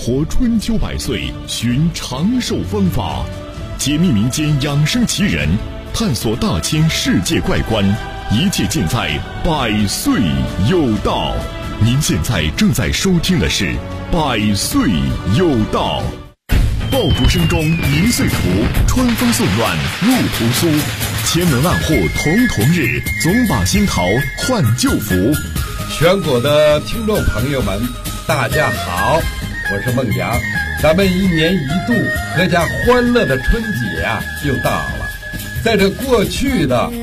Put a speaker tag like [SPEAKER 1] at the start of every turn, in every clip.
[SPEAKER 1] 活春秋百岁，寻长寿方法，解密民间养生奇人，探索大千世界怪观，一切尽在百岁有道。您现在正在收听的是百岁有道。爆竹声中一岁除，春风送暖入屠苏，千门万户曈曈日，总把新桃换旧符。
[SPEAKER 2] 全国的听众朋友们，大家好，我是孟阳。咱们一年一度阖家欢乐的春节又到了。在这过去的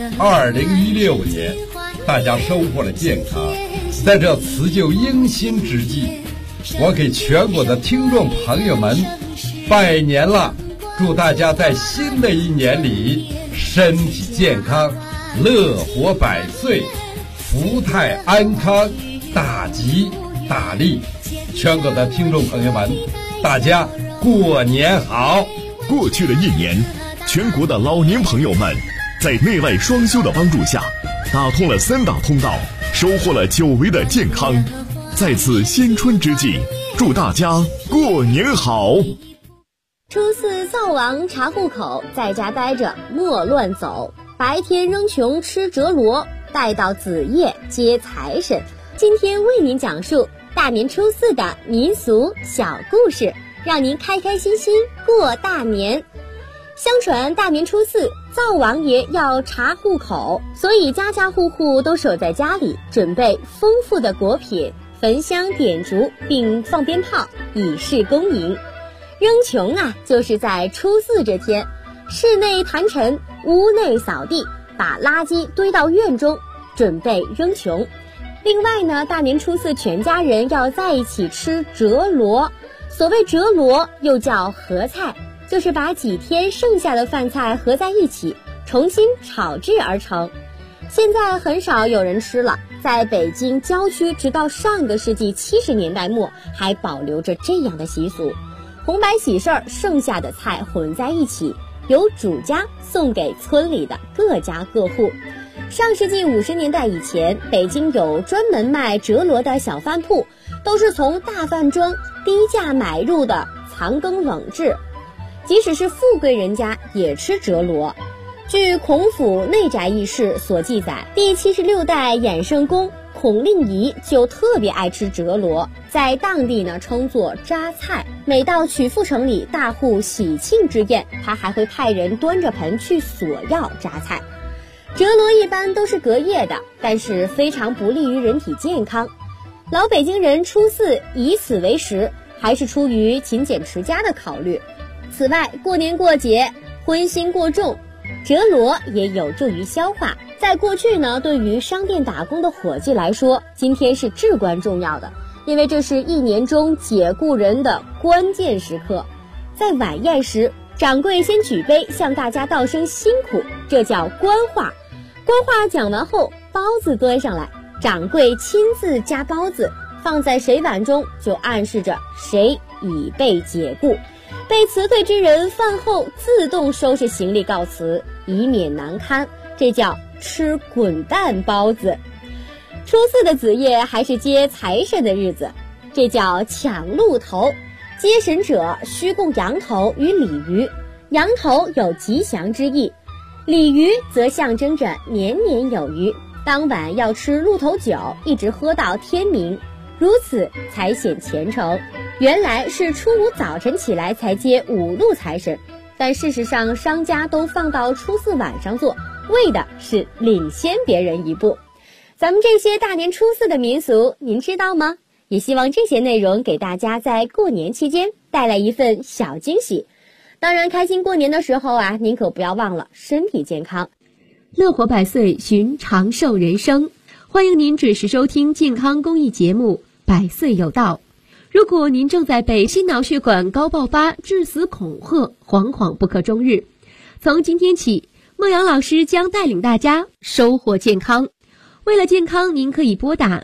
[SPEAKER 2] 2016年，大家收获了健康。在这辞旧迎新之际，我给全国的听众朋友们拜年了，祝大家在新的一年里身体健康，乐活百岁，福泰安康，大吉大利。全国的听众朋友们，大家过年好。
[SPEAKER 1] 过去的一年，全国的老年朋友们在内外双修的帮助下，打通了3大通道，收获了久违的健康。在此新春之际，祝大家过年好。
[SPEAKER 3] 初四灶王查户口，在家待着莫乱走，白天扔穷吃折罗，待到子夜接财神。今天为您讲述大年初四的民俗小故事，让您开开心心过大年。相传大年初四灶王爷要查户口，所以家家户户都守在家里，准备丰富的果品，焚香点烛，并放鞭炮以示恭迎。扔穷就是在初四这天，室内盘尘，屋内扫地，把垃圾堆到院中，准备扔穷。另外呢，大年初四全家人要在一起吃折罗。所谓折罗又叫合菜，就是把几天剩下的饭菜合在一起，重新炒制而成。现在很少有人吃了，在北京郊区直到上个世纪70年代末还保留着这样的习俗。红白喜事儿剩下的菜混在一起，由主家送给村里的各家各户。上世纪50年代以前，北京有专门卖折罗的小饭铺，都是从大饭庄低价买入的残羹冷炙，即使是富贵人家也吃折罗。据孔府内宅轶事所记载，第76代衍圣公孔令仪就特别爱吃折罗，在当地呢称作扎菜。每到曲阜城里大户喜庆之宴，他还会派人端着盆去索要扎菜。折罗一般都是隔夜的，但是非常不利于人体健康。老北京人初四以此为食，还是出于勤俭持家的考虑。此外，过年过节荤腥过重，折罗也有助于消化。在过去呢，对于商店打工的伙计来说，今天是至关重要的，因为这是一年中解雇人的关键时刻。在晚宴时，掌柜先举杯向大家道声辛苦，这叫官话。官话讲完后，包子端上来，掌柜亲自夹包子放在谁碗中，就暗示着谁已被解雇。被辞退之人饭后自动收拾行李告辞，以免难堪，这叫吃滚蛋包子。初四的子夜还是接财神的日子，这叫抢鹿头。接神者需供羊头与鲤鱼，羊头有吉祥之意，鲤鱼则象征着年年有余。当晚要吃鹿头酒，一直喝到天明，如此才显虔诚。原来是初五早晨起来才接五路财神，但事实上商家都放到初四晚上做，为的是领先别人一步。咱们这些大年初四的民俗您知道吗？也希望这些内容给大家在过年期间带来一份小惊喜。当然开心过年的时候您可不要忘了身体健康。
[SPEAKER 4] 乐活百岁，寻长寿人生，欢迎您准时收听健康公益节目百岁有道。如果您正在被心脑血管高爆发、致死恐吓，惶惶不可终日，从今天起，孟阳老师将带领大家收获健康。为了健康，您可以拨打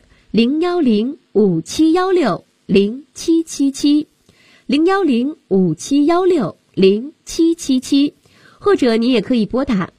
[SPEAKER 4] 010-5716-0777 010-5716-0777，或者您也可以拨打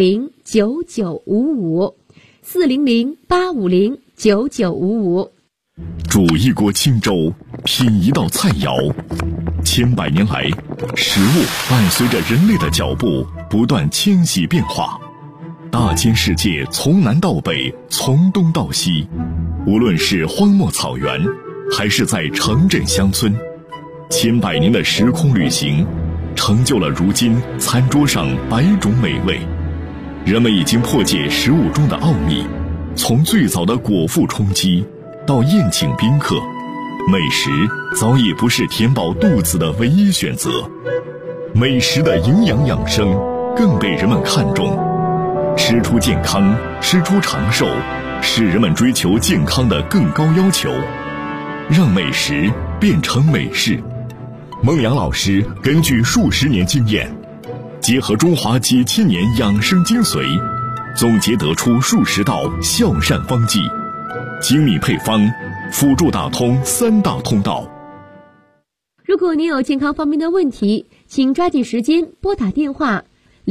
[SPEAKER 4] 400-850-9955 400-850-9955。
[SPEAKER 1] 煮一锅清粥，品一道菜肴，千百年来，食物伴随着人类的脚步不断迁徙变化。大千世界从南到北，从东到西，无论是荒漠草原，还是在城镇乡村，千百年的时空旅行，成就了如今餐桌上百种美味。人们已经破解食物中的奥秘，从最早的果腹充饥到宴请宾客，美食早已不是填饱肚子的唯一选择，美食的营养养生更被人们看重。吃出健康，吃出长寿，是人们追求健康的更高要求。让美食变成美事。孟阳老师根据数十年经验，结合中华几千年养生精髓，总结得出数十道孝善方剂，精密配方，辅助打通3大通道。
[SPEAKER 4] 如果您有健康方面的问题，请抓紧时间拨打电话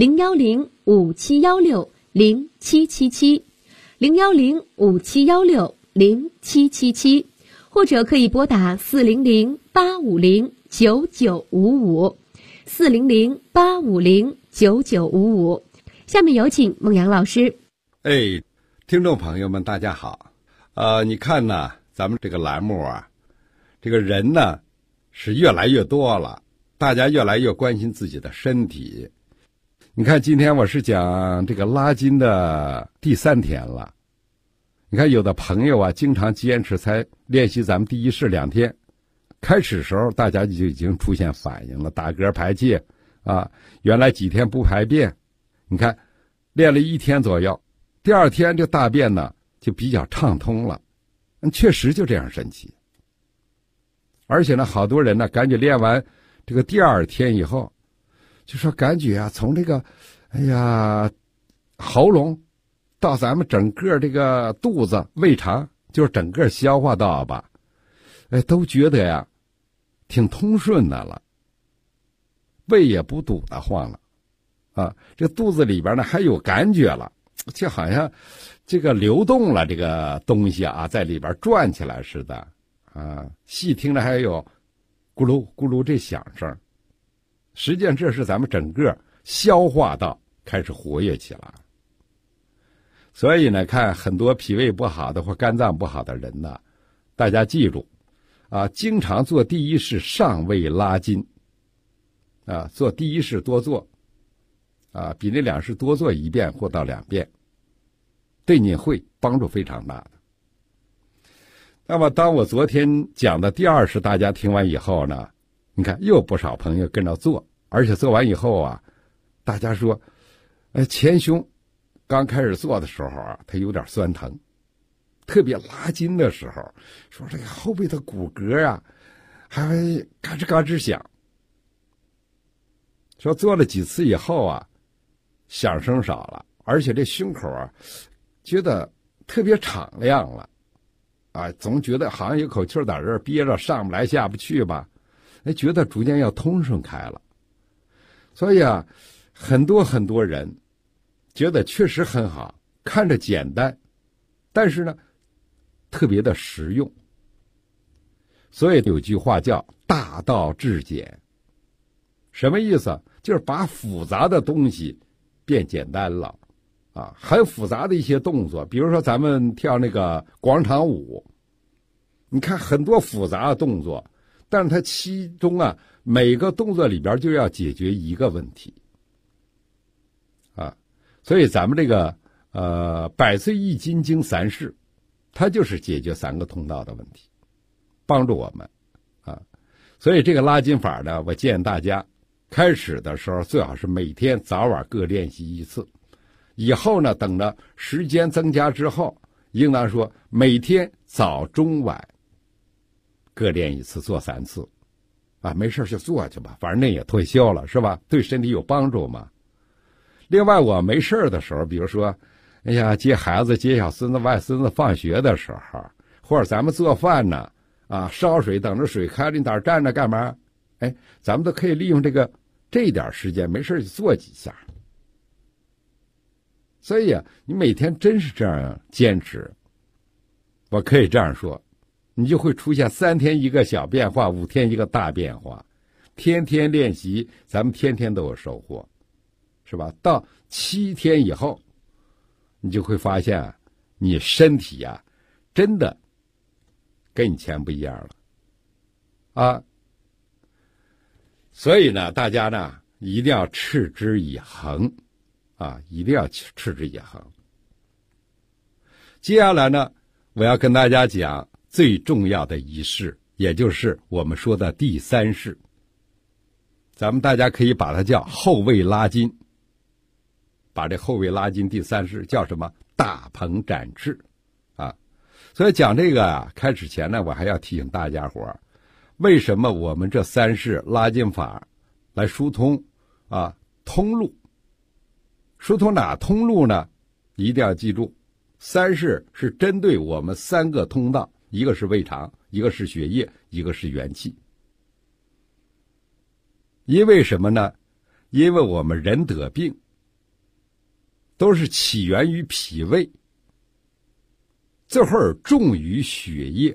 [SPEAKER 4] 010-5716-0777 010-5716-0777，或者可以拨打400-850-9955 400-850-9955。下面有请孟阳老师。
[SPEAKER 2] 听众朋友们大家好。你看呢，咱们这个栏目啊，这个人呢是越来越多了，大家越来越关心自己的身体。你看今天我是讲这个拉筋的第3天了。你看有的朋友啊，经常坚持才练习咱们第1式2天，开始时候大家就已经出现反应了，打嗝排气啊，原来几天不排便，你看练了1天左右，第2天这大便呢就比较畅通了，确实就这样神奇。而且呢，好多人呢感觉练完这个第2天以后，就说感觉啊，从这个喉咙到咱们整个这个肚子、胃肠，就是整个消化道吧，都觉得呀挺通顺的了，胃也不堵得慌了啊，这肚子里边呢还有感觉了，就好像这个流动了，这个东西啊在里边转起来似的啊，细听着还有咕噜咕噜这响声。实际上这是咱们整个消化道开始活跃起来。所以呢，看很多脾胃不好的或肝脏不好的人呢，大家记住啊，经常做第1式上位拉筋啊，做第1式多做啊，比那2式多做1遍或到2遍，对你会帮助非常大的。那么当我昨天讲的第2式大家听完以后呢，你看又有不少朋友跟着做，而且做完以后啊，大家说前胸刚开始做的时候啊，它有点酸疼，特别拉筋的时候，说这个后背的骨骼啊还会嘎吱嘎吱响，说做了几次以后啊，响声少了，而且这胸口啊觉得特别敞亮了啊，总觉得好像有口气在这儿憋着，上不来下不去吧，觉得逐渐要通顺开了。所以啊，很多人觉得确实很好，看着简单，但是呢特别的实用。所以有句话叫大道至简，什么意思？就是把复杂的东西变简单了啊，很复杂的一些动作，比如说咱们跳那个广场舞，你看很多复杂的动作，但是它其中啊每个动作里边就要解决一个问题啊，所以咱们这个百岁易筋经3式，它就是解决3个通道的问题，帮助我们啊。所以这个拉筋法呢，我建议大家开始的时候最好是每天早晚各练习1次，以后呢等着时间增加之后，应当说每天早中晚各练1次，做3次啊，没事就做去吧，反正那也退休了是吧，对身体有帮助嘛。另外我没事的时候，比如说接孩子接小孙子外孙子放学的时候，或者咱们做饭呢啊，烧水等着水开了，你在这站着干嘛，咱们都可以利用这一点时间，没事就做几下。所以啊，你每天真是这样坚持，我可以这样说， 你就会出现3天一个小变化，5天一个大变化。天天练习，咱们天天都有收获，是吧？到7天以后，你就会发现你身体啊，真的跟以前不一样了啊。所以呢，大家呢一定要持之以恒啊，一定要持之以恒。接下来呢，我要跟大家讲最重要的仪式，也就是我们说的第3式。咱们大家可以把它叫后位拉筋，把这后位拉筋第3式叫什么？大鹏展翅啊！所以讲这个啊，开始前呢，我还要提醒大家伙，为什么我们这3式拉筋法来疏通啊通路？疏通哪通路呢？一定要记住，3式是针对我们3个通道，一个是胃肠，一个是血液，一个是元气。因为什么呢？因为我们人得病都是起源于脾胃，这会儿重于血液，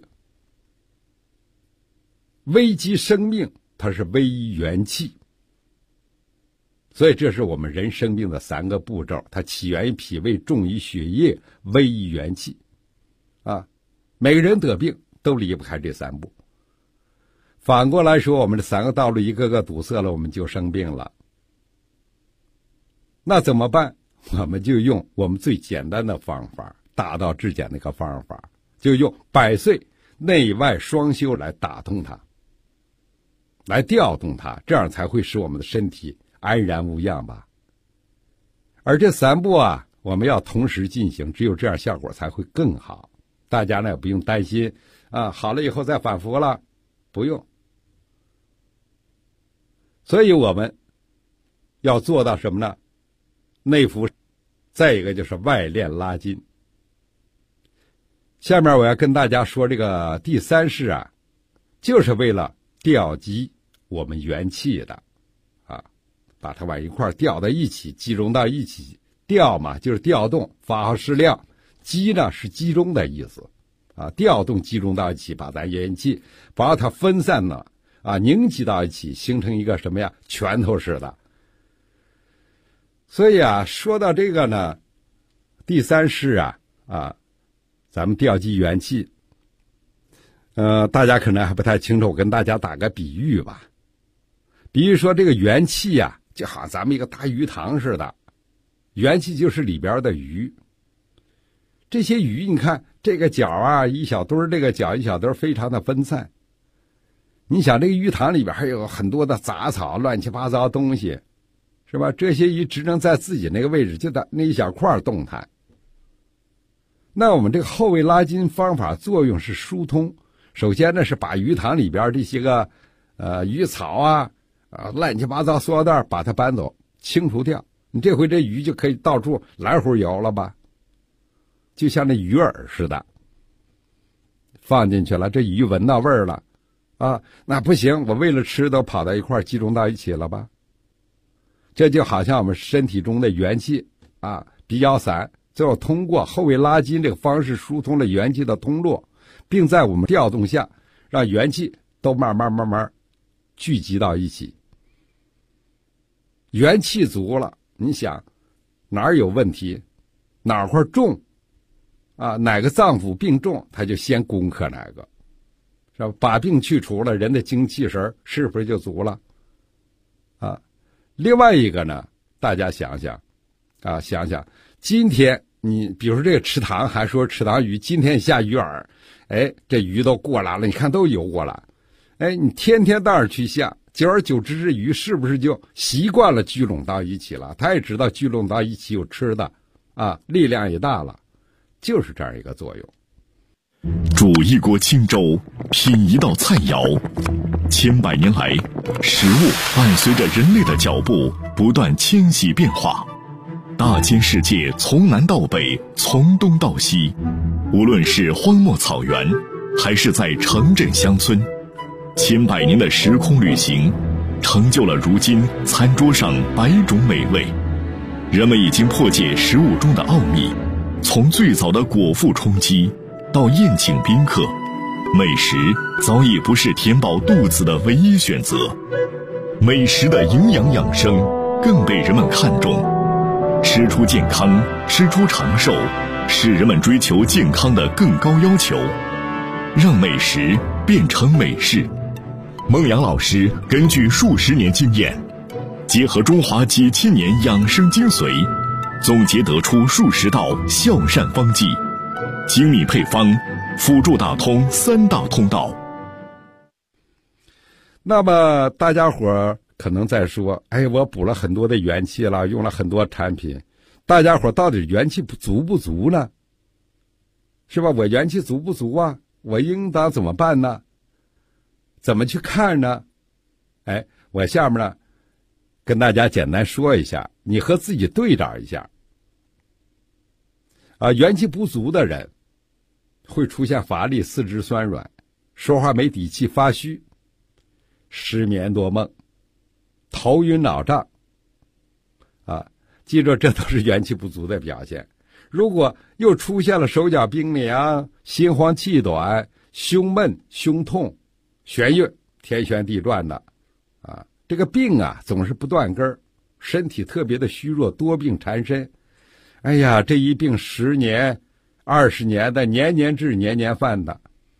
[SPEAKER 2] 危及生命，它是危元气。所以这是我们人生病的3个步骤，它起源于脾胃，重于血液，危元气啊。每个人得病都离不开这3步。反过来说，我们这3个道路一个个堵塞了，我们就生病了。那怎么办？我们就用我们最简单的方法，大道至简的一个方法，就用百岁内外双修来打通它，来调动它，这样才会使我们的身体安然无恙吧。而这3步啊，我们要同时进行，只有这样效果才会更好。大家呢也不用担心啊，好了以后再反复了，不用。所以我们要做到什么呢？内服，再一个就是外练拉筋。下面我要跟大家说这个第3式啊，就是为了调集我们元气的啊，把它往一块调到一起，集中到一起。调嘛就是调动，发号施令；集呢是集中的意思啊，调动集中到一起，把咱元气把它分散了啊，凝集到一起，形成一个什么呀？拳头似的。所以啊，说到这个呢，第3式啊，咱们调集元气，大家可能还不太清楚，我跟大家打个比喻吧。比如说这个元气啊，就好像咱们一个大鱼塘似的，元气就是里边的鱼。这些鱼，你看这个角啊一小堆儿，这个角一小堆儿，非常的分散。你想这个鱼塘里边还有很多的杂草，乱七八糟东西，是吧？这些鱼只能在自己那个位置，就在那一小块动弹。那我们这个后位拉筋方法作用是疏通。首先呢是把鱼塘里边这些个鱼草啊乱七八糟塑料袋把它搬走，清除掉。你这回这鱼就可以到处来回游了吧，就像那鱼饵似的，放进去了，这鱼闻到味儿了啊，那不行，我为了吃都跑到一块集中到一起了吧。这就好像我们身体中的元气啊比较散，最后通过后位拉筋这个方式疏通了元气的通路，并在我们调动下让元气都慢慢聚集到一起。元气足了，你想哪儿有问题，哪块重啊，哪个脏腑病重，他就先攻克哪个，是吧？把病去除了，人的精气神是不是就足了啊？另外一个呢，大家想想啊，今天你比如说这个池塘，还说池塘鱼今天下鱼饵，哎，这鱼都过来了，你看都游过来，哎，你天天到那去下，久而久之，这鱼是不是就习惯了聚拢到一起了？他也知道聚拢到一起有吃的啊，力量也大了，就是这样一个作用。
[SPEAKER 1] 煮一锅清粥，品一道菜肴，千百年来，食物伴随着人类的脚步不断迁徙变化。大千世界从南到北，从东到西，无论是荒漠草原，还是在城镇乡村，千百年的时空旅行，成就了如今餐桌上100种美味。人们已经破解食物中的奥秘，从最早的果腹充饥到宴请宾客， 美食早已不是填饱肚子的唯一选择，美食的营养养生更被人们看重。吃出健康，吃出长寿，是人们追求健康的更高要求。让美食变成美事。孟阳老师根据数十年经验，结合中华几千年养生精髓，总结得出数十道孝善方剂，精密配方，辅助打通3大通道。
[SPEAKER 2] 那么大家伙可能在说，我补了很多的元气了，用了很多产品，大家伙到底元气足不足呢？是吧？我元气足不足啊？我应当怎么办呢？怎么去看呢？我下面呢跟大家简单说一下，你和自己对照一下。元气不足的人会出现乏力、四肢酸软、说话没底气、发虚、失眠多梦、头晕脑胀。记住，这都是元气不足的表现。如果又出现了手脚冰凉、心慌气短、胸闷、胸痛、眩晕、天旋地转的，这个病总是不断根，身体特别的虚弱，多病缠身。这一病10年、20年的，年年治、年年犯的，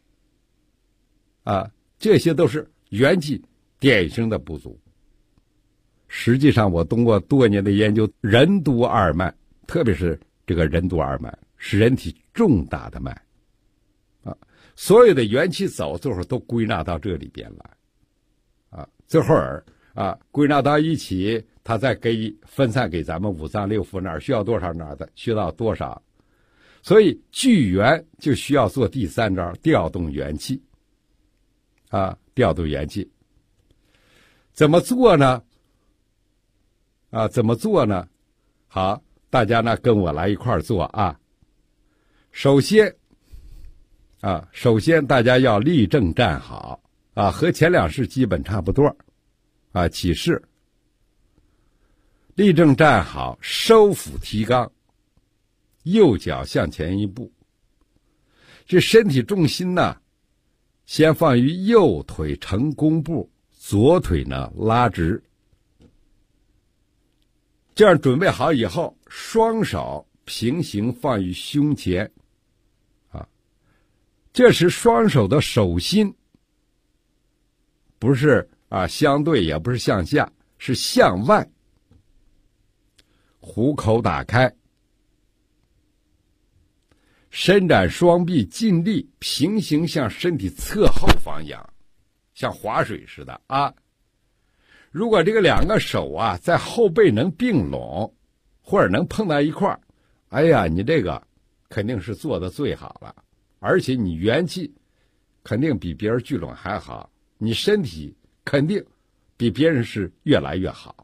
[SPEAKER 2] 这些都是元气典型的不足。实际上，我通过多年的研究，任督二脉，特别是这个任督二脉，是人体重大的脉，所有的元气走，最后都归纳到这里边来，最后归纳到一起，它再分散给咱们五脏六腑，哪儿需要多少哪儿的需要多少。所以聚元就需要做第3招，调动元气，调动元气。怎么做呢？好，大家呢跟我来一块儿做啊。首先大家要立正站好和前2式基本差不多起势，立正站好，收腹提肛，右脚向前一步，这身体重心呢先放于右腿呈弓步，左腿呢拉直。这样准备好以后，双手平行放于胸前，这时双手的手心不是相对，也不是向下，是向外，虎口打开，伸展双臂，尽力平行向身体侧后方仰，像划水似的如果这个2个手在后背能并拢，或者能碰到一块儿，你这个肯定是做的最好了，而且你元气肯定比别人聚拢还好，你身体肯定比别人是越来越好。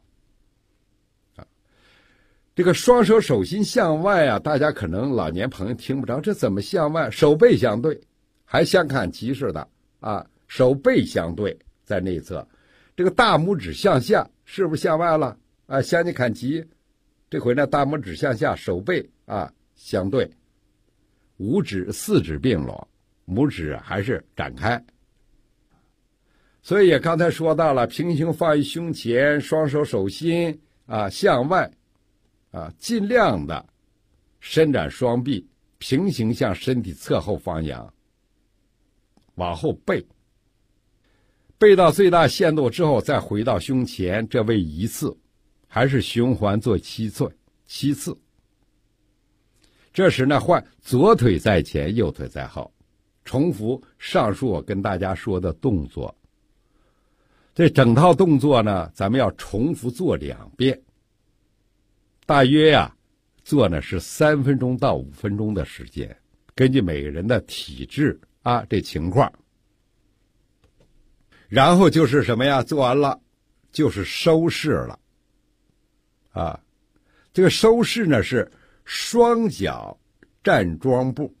[SPEAKER 2] 这个双手手心向外大家可能老年朋友听不着，这怎么向外？手背相对，还像看齐似的手背相对在内侧，这个大拇指向下，是不是向外了向你看齐。这回呢，大拇指向下，手背相对，5指4指并拢，拇指还是展开。所以刚才说到了，平行放于胸前，双手手心向外尽量的伸展双臂，平行向身体侧后方仰，往后背到最大限度之后，再回到胸前，这为1次，还是循环做7次。这时呢，换左腿在前，右腿在后，重复上述我跟大家说的动作。这整套动作呢，咱们要重复做2遍，大约做呢是3分钟到5分钟的时间，根据每个人的体质这情况。然后就是什么呀？做完了就是收势了这个收势呢是双脚站桩步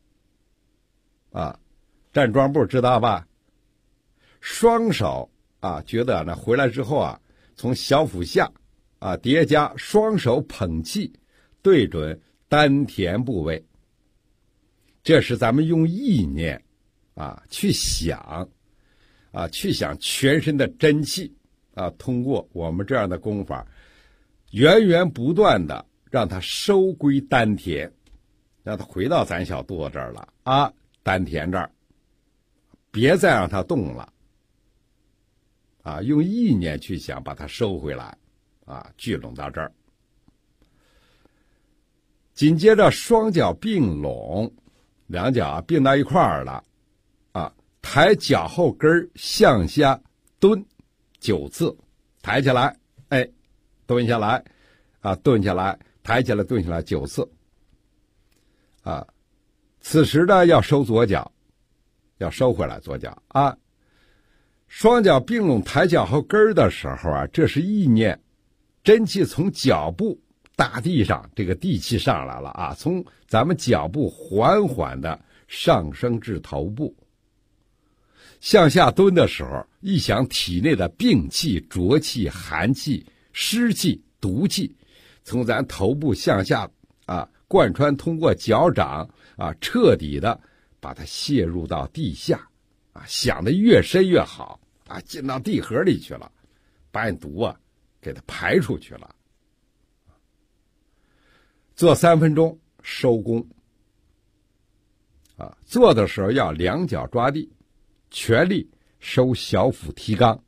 [SPEAKER 2] 站桩步知道吧？双手觉得呢回来之后从小腹下叠加，双手捧气对准丹田部位，这是咱们用意念去想全身的真气通过我们这样的功法，源源不断的让它收归丹田，让它回到咱小肚子这儿了丹田这儿，别再让它动了用意念去想把它收回来聚拢到这儿。紧接着双脚并拢，两脚并到一块儿了抬脚后跟向下蹲9次，抬起来蹲下来蹲下来，抬起来蹲下来9次此时呢要收左脚，要收回来左脚双脚并拢抬脚后跟的时候这是意念真气从脚部大地上，这个地气上来了从咱们脚部缓缓的上升至头部。向下蹲的时候，一想体内的病气、浊气、寒气、湿气、毒气从咱头部向下贯穿，通过脚掌彻底的把它泄入到地下想得越深越好进到地核里去了，把你毒给它排出去了。做3分钟收工做的时候要两脚抓地，全力收小腹提肛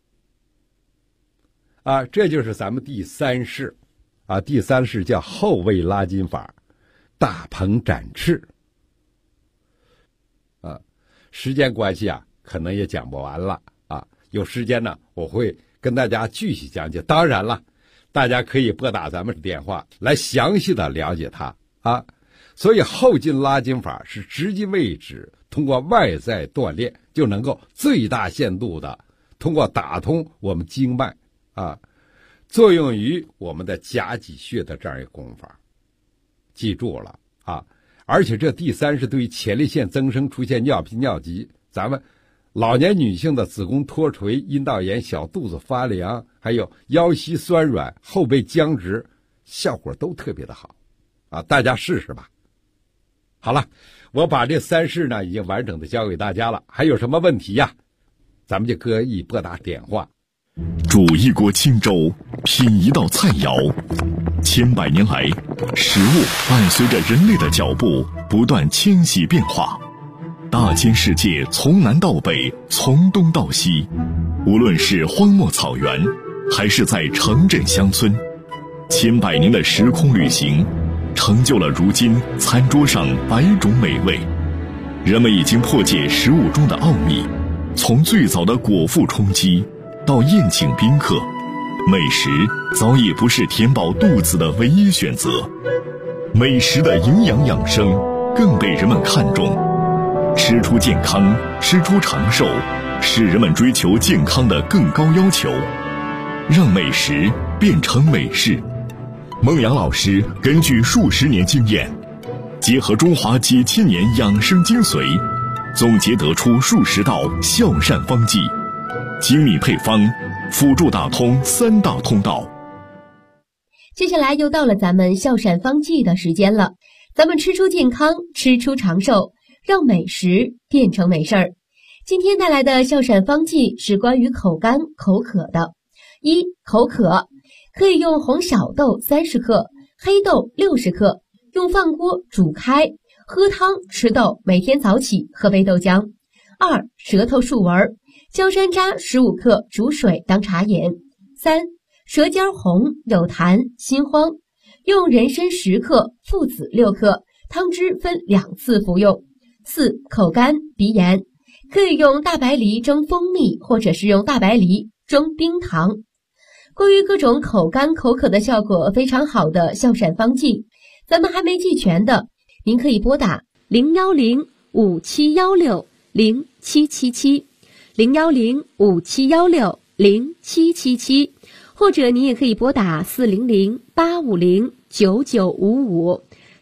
[SPEAKER 2] 这就是咱们第3式第3式叫后位拉筋法，大鹏展翅时间关系可能也讲不完了有时间呢我会跟大家继续讲解。当然了，大家可以拨打咱们电话来详细的了解它所以后劲拉筋法是直击位置，通过外在锻炼就能够最大限度的通过打通我们经脉作用于我们的甲己穴的这样一个功法。记住了而且这第3是对于前列腺增生、出现尿频尿急，咱们老年女性的子宫脱垂、阴道炎、小肚子发凉，还有腰膝酸软、后背僵直，效果都特别的好大家试试吧。好了，我把这3式呢已经完整的教给大家了，还有什么问题咱们就可以拨打电话。
[SPEAKER 1] 煮一锅清粥，品一道菜肴，千百年来，食物伴随着人类的脚步不断迁徙变化，大千世界从南到北，从东到西，无论是荒漠草原还是在城镇乡村，千百年的时空旅行成就了如今餐桌上100种美味。人们已经破解食物中的奥秘，从最早的果腹充饥到宴请宾客，美食早已不是填饱肚子的唯一选择，美食的营养养生更被人们看重。吃出健康，吃出长寿，是人们追求健康的更高要求。让美食变成美事。孟阳老师根据数十年经验，结合中华几千年养生精髓，总结得出数十道孝善方剂，精密配方，辅助打通3大通道。
[SPEAKER 4] 接下来又到了咱们孝善方剂的时间了，咱们吃出健康，吃出长寿，让美食变成美事儿。今天带来的孝善方剂是关于口干口渴的。1、口渴，可以用红小豆30克，黑豆60克，用饭锅煮开，喝汤吃豆，每天早起喝杯豆浆。2、舌头竖纹，焦山楂15克，煮水当茶饮。3、舌尖红，有痰，心慌，用人参10克，附子6克，汤汁分2次服用。4、口干鼻炎，可以用大白梨蒸蜂蜜，或者是用大白梨蒸冰糖。关于各种口干口渴的效果非常好的孝善方剂，咱们还没记全的，您可以拨打010-5716-0777 010-5716-0777，或者您也可以拨打400-850-9955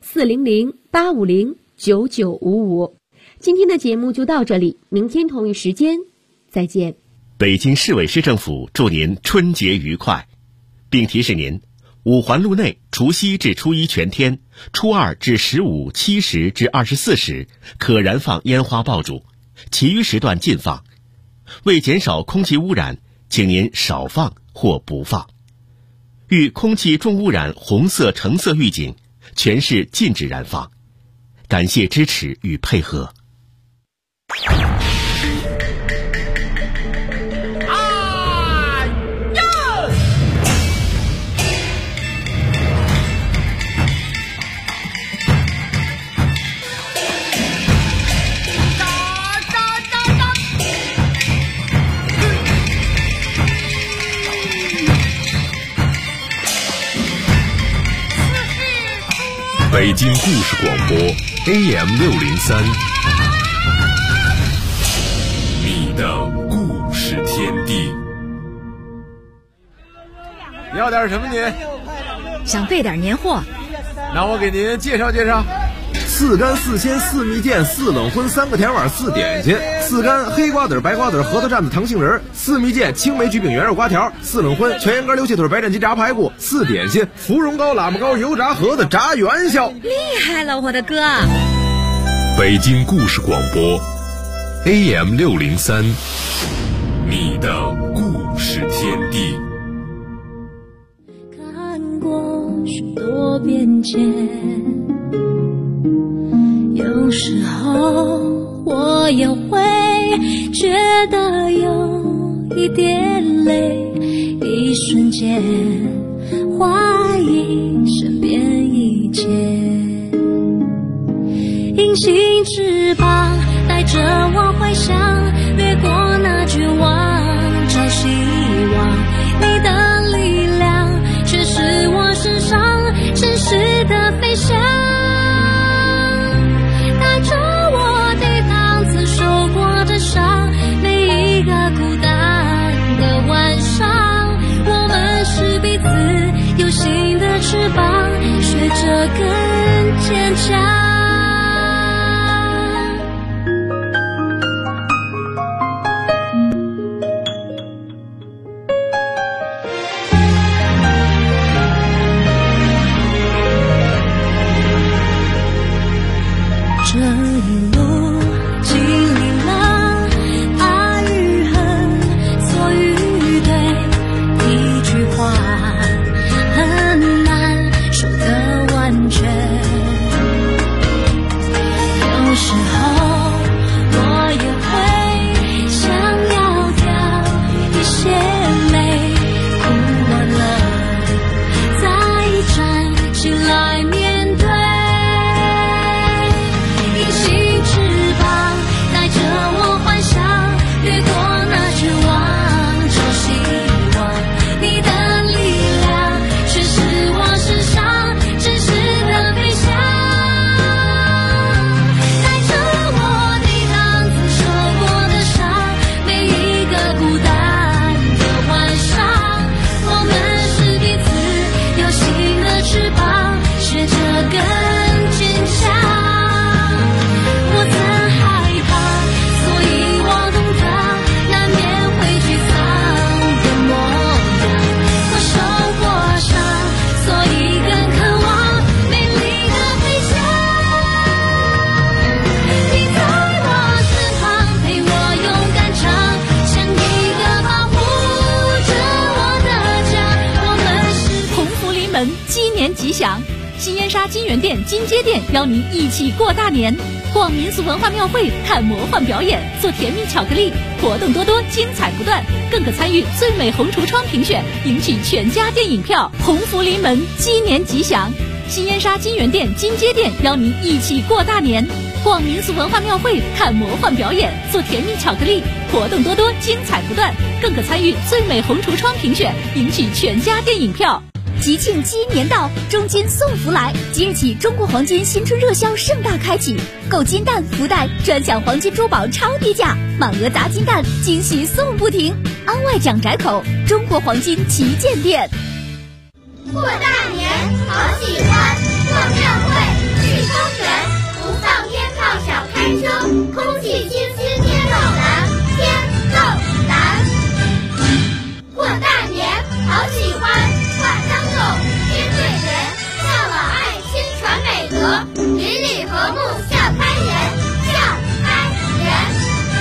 [SPEAKER 4] 400-850-9955。今天的节目就到这里，明天同一时间再见。
[SPEAKER 5] 北京市委市政府祝您春节愉快，并提示您，五环路内除夕至初一全天，初二至15、7时至24时可燃放烟花爆竹， 其余时段禁放。为减少空气污染，请您少放或不放。遇空气重污染红色橙色预警，全市禁止燃放。感谢支持与配合。
[SPEAKER 1] 北京故事广播 AM603， 你的故事天地。
[SPEAKER 6] 你要点什么您？
[SPEAKER 7] 想备点年货，
[SPEAKER 6] 那我给您介绍介绍。
[SPEAKER 8] 4干4鲜4蜜饯4冷荤3个甜碗4点心，4干黑瓜子白瓜子核桃蘸子糖杏仁，4蜜饯青梅焗饼圆肉瓜条，4冷荤全羊肝溜蟹腿白斩鸡炸排骨，4点心芙蓉糕喇嘛糕油炸盒子炸元宵。
[SPEAKER 7] 厉害了我的哥！
[SPEAKER 1] 北京故事广播 AM603， 你的故事天地。
[SPEAKER 9] 看过许多变迁，有时候我也会觉得有一点累，一瞬间怀疑身边一切。隐形翅膀带着我回想，掠过那绝望，找希望。你的力量却是我身上真实的飞翔，带着我抵挡曾受过的伤。每一个孤单的晚上，我们是彼此有新的翅膀，学着更坚强。这一路经历了爱与恨错与对，一句话很难说得完全。有时候我也会想要掉一些泪，哭完了再站起来面对。
[SPEAKER 10] 吉祥，新燕莎金源店、金街店邀您一起过大年，逛民俗文化庙会，看魔幻表演，做甜蜜巧克力，活动多多，精彩不断，更可参与最美红橱窗评选，赢取全家电影票，鸿福临门，鸡年吉祥。新燕莎金源店、金街店邀您一起过大年，逛民俗文化庙会，看魔幻表演，做甜蜜巧克力，活动多多，精彩不断，更可参与最美红橱窗评选，赢取全家电影票。
[SPEAKER 11] 吉庆鸡年到，中金送福来！即日起，中国黄金新春热销盛大开启，购金蛋、福袋专享黄金珠宝超低价，满额砸金蛋，惊喜送不停。安外蒋宅口中国黄金旗舰店。
[SPEAKER 12] 过大年好喜欢，逛庙会去公园，不放鞭炮少开车，空气清新天肉蓝，天肉蓝。过大年好喜欢，话当众，天对人，孝老爱亲传美德，邻里和睦笑开颜，笑开颜。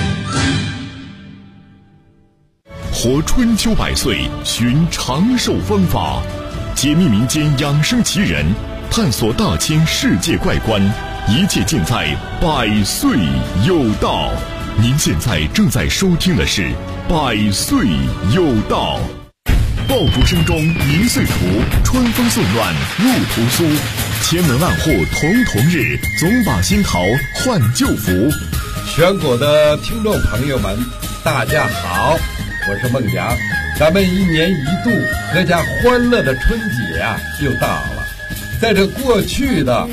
[SPEAKER 1] 活春秋百岁，寻长寿方法，解密民间养生奇人，探索大千世界怪观，一切尽在百岁有道。您现在正在收听的是百岁有道。爆竹声中一岁除，春风送暖入屠苏，千门万户曈曈日，总把新桃换旧符。
[SPEAKER 2] 全国的听众朋友们，大家好，我是孟阳。咱们一年一度阖家欢乐的春节又到了。在这过去的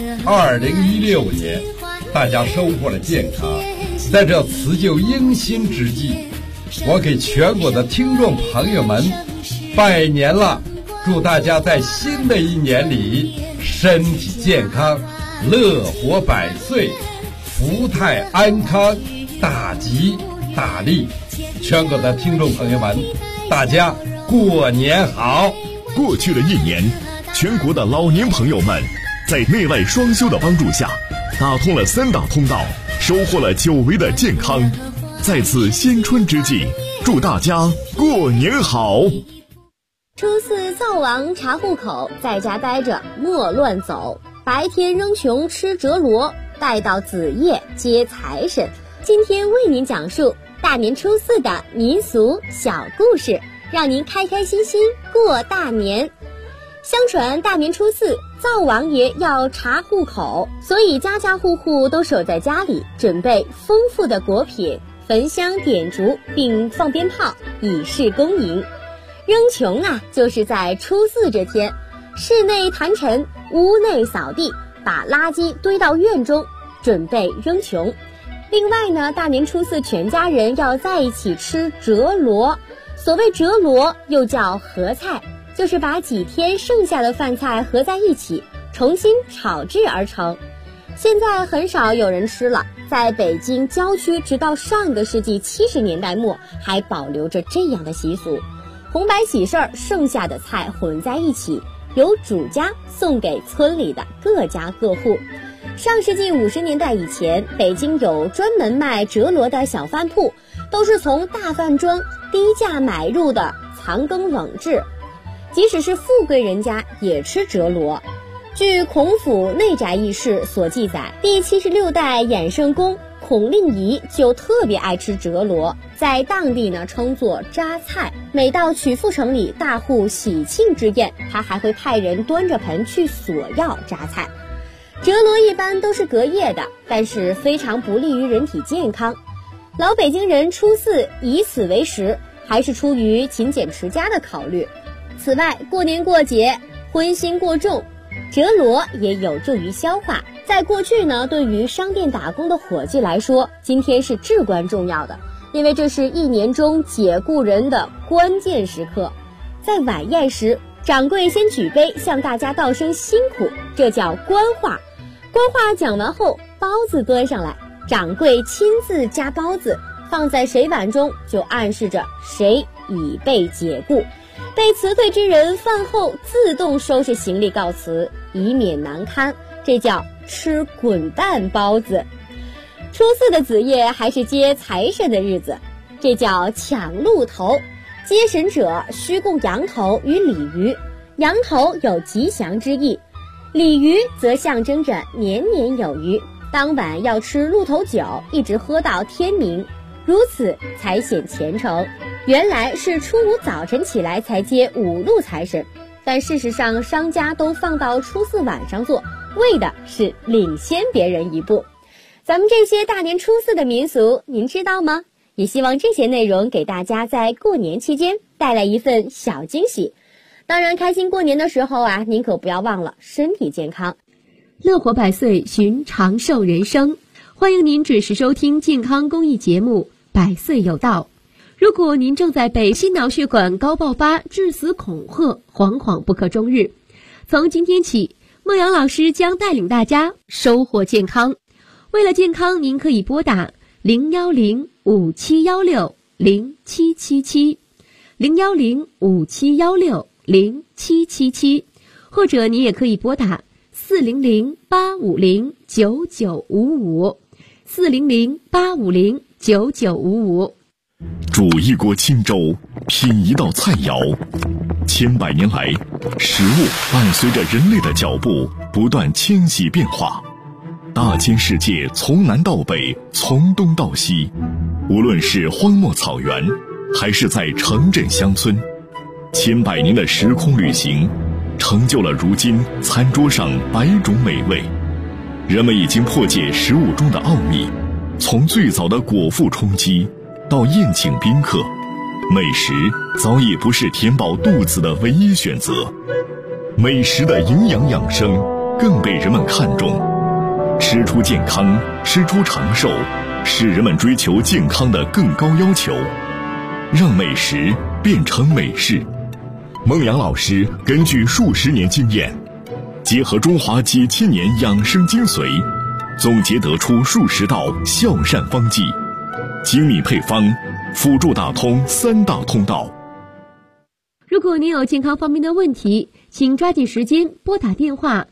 [SPEAKER 2] 2016年，大家收获了健康。在这辞旧迎新之际，我给全国的听众朋友们拜年了，祝大家在新的一年里身体健康，乐活百岁，福泰安康，大吉大利。全国的听众朋友们，大家过年好！
[SPEAKER 1] 过去的一年，全国的老年朋友们在内外双修的帮助下，打通了3大通道，收获了久违的健康。在此新春之际，祝大家过年好！
[SPEAKER 3] 初四灶王查户口，在家待着莫乱走。白天扔穷吃折罗，待到子夜接财神。今天为您讲述大年初四的民俗小故事，让您开开心心过大年。相传大年初四，灶王爷要查户口，所以家家户户都守在家里，准备丰富的果品，焚香点烛，并放鞭炮，以示恭迎。扔穷就是在初四这天，室内弹尘，屋内扫地，把垃圾堆到院中，准备扔穷。另外呢，大年初四全家人要在一起吃折罗。所谓折罗又叫合菜，就是把几天剩下的饭菜合在一起，重新炒制而成。现在很少有人吃了，在北京郊区直到上个世纪70年代末还保留着这样的习俗。红白喜事儿剩下的菜混在一起，由主家送给村里的各家各户。上世纪50年代以前，北京有专门卖折罗的小饭铺，都是从大饭庄低价买入的藏羹冷炙，即使是富贵人家也吃折罗。据孔府内宅轶事所记载，第76代衍圣公孔令仪就特别爱吃折罗，在当地呢称作扎菜。每到曲阜城里大户喜庆之宴，他还会派人端着盆去索要扎菜。折罗一般都是隔夜的，但是非常不利于人体健康。老北京人初四以此为食，还是出于勤俭持家的考虑。此外，过年过节荤腥过重，折罗也有助于消化。在过去呢，对于商店打工的伙计来说，今天是至关重要的，因为这是一年中解雇人的关键时刻。在晚宴时，掌柜先举杯向大家道声辛苦，这叫官话。官话讲完后，包子端上来，掌柜亲自夹包子放在谁碗中，就暗示着谁已被解雇。被辞退之人饭后自动收拾行李告辞，以免难堪，这叫吃滚蛋包子。初四的子夜还是接财神的日子，这叫抢鹿头。接神者需供羊头与鲤鱼，羊头有吉祥之意，鲤鱼则象征着年年有余。当晚要吃鹿头酒，一直喝到天明，如此才显虔诚。原来是初五早晨起来才接五路财神，但事实上商家都放到初四晚上做，为的是领先别人一步。咱们这些大年初四的民俗您知道吗？也希望这些内容给大家在过年期间带来一份小惊喜。当然开心过年的时候您可不要忘了身体健康。
[SPEAKER 4] 乐活百岁，寻长寿人生，欢迎您准时收听健康公益节目百岁有道。如果您正在被心脑血管高爆发致死恐吓，惶惶不可终日，从今天起，孟阳老师将带领大家收获健康。为了健康，您可以拨打01057160777 01057160777，或者你也可以拨打400-850-9955 400-850-9955。
[SPEAKER 1] 煮一锅清粥， 品一道菜肴。千百年来，食物伴随着人类的脚步不断迁徙变化。大千世界从南到北，从东到西，无论是荒漠草原，还是在城镇乡村，千百年的时空旅行，成就了如今餐桌上百种美味。人们已经破解食物中的奥秘，从最早的果腹充饥，到宴请宾客，美食早已不是填饱肚子的唯一选择。美食的营养养生更被人们看重。吃出健康，吃出长寿，是人们追求健康的更高要求。让美食变成美事。孟阳老师根据数十年经验，结合中华几千年养生精髓，总结得出数十道孝善方剂，精密配方，辅助打通3大通道。
[SPEAKER 4] 如果您有健康方面的问题，请抓紧时间拨打电话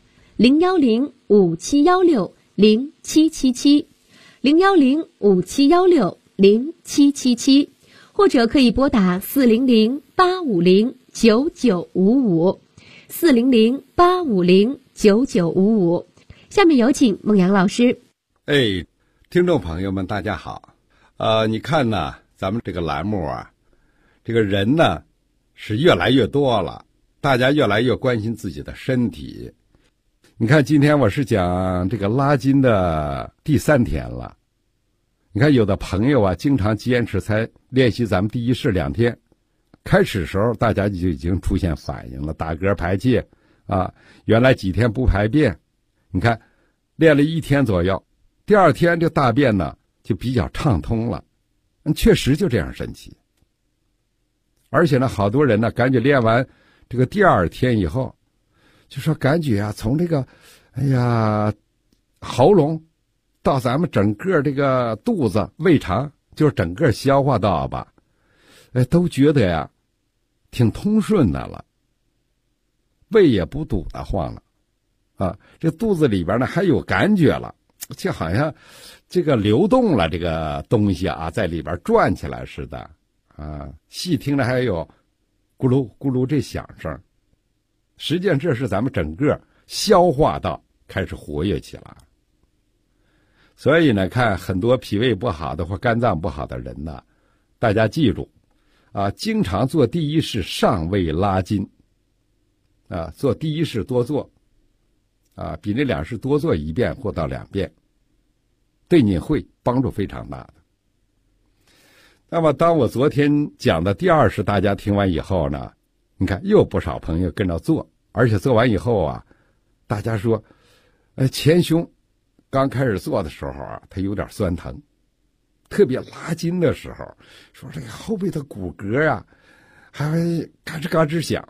[SPEAKER 4] 010-5716-0777 010-5716-0777，或者可以拨打400-850-9955 400-850-9955。下面有请孟阳老师。
[SPEAKER 2] 听众朋友们大家好。你看呢，咱们这个栏目啊，这个人呢是越来越多了，大家越来越关心自己的身体。你看今天我是讲这个拉筋的第3天了。你看有的朋友啊，经常坚持才练习咱们第一式2天，开始时候大家就已经出现反应了，打嗝排气啊，原来几天不排便，你看练了1天左右，第2天这大便呢就比较畅通了，确实就这样神奇。而且呢，好多人呢感觉练完这个第2天以后，就说感觉啊，从这个喉咙到咱们整个这个肚子、胃肠，就是整个消化道吧，都觉得呀挺通顺的了，胃也不堵得慌了啊，这肚子里边呢还有感觉了，就好像这个流动了，这个东西啊在里边转起来似的啊，细听着还有咕噜咕噜这响声。实际上这是咱们整个消化道开始活跃起来。所以呢，看很多脾胃不好的或肝脏不好的人呢，大家记住啊，经常做第一式上位拉筋啊，做第一式多做啊，比那2式多做1遍或到2遍，对你会帮助非常大的。那么当我昨天讲的第2式大家听完以后呢，你看又有不少朋友跟着做，而且做完以后啊，大家说前胸刚开始做的时候啊，它有点酸疼，特别拉筋的时候，说这个后背的骨骼啊还会嘎吱嘎吱响，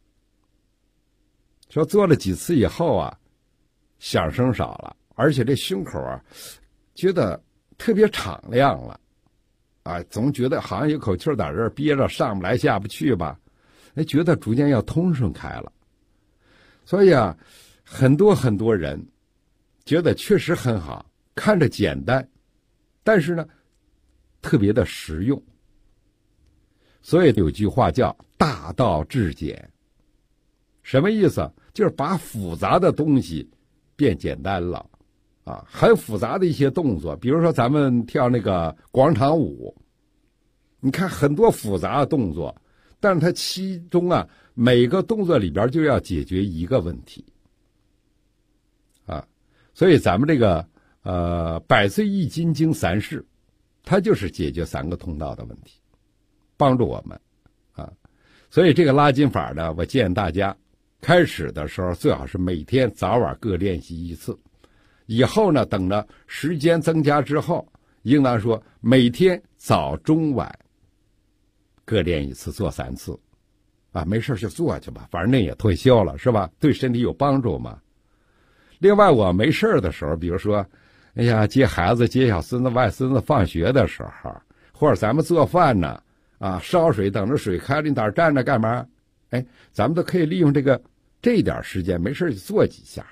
[SPEAKER 2] 说做了几次以后啊，响声少了，而且这胸口啊觉得特别敞亮了啊，总觉得好像有口气在这儿憋着，上不来下不去吧，觉得逐渐要通顺开了。所以啊，很多人觉得确实很好，看着简单，但是呢特别的实用。所以有句话叫大道至简，什么意思？就是把复杂的东西变简单了啊，很复杂的一些动作，比如说咱们跳那个广场舞，你看很多复杂的动作，但是它其中啊每个动作里边就要解决一个问题啊，所以咱们这个百岁易筋经3式，它就是解决3个通道的问题，帮助我们啊。所以这个拉筋法呢，我建议大家开始的时候最好是每天早晚各练习1次，以后呢等着时间增加之后，应当说每天早中晚各练1次，做3次啊，没事就做去吧，反正那也退休了是吧，对身体有帮助嘛。另外我没事的时候，比如说接孩子接小孙子外孙子放学的时候，或者咱们做饭呢啊，烧水等着水开了，你在这站着干嘛？咱们都可以利用这点时间，没事就做几下。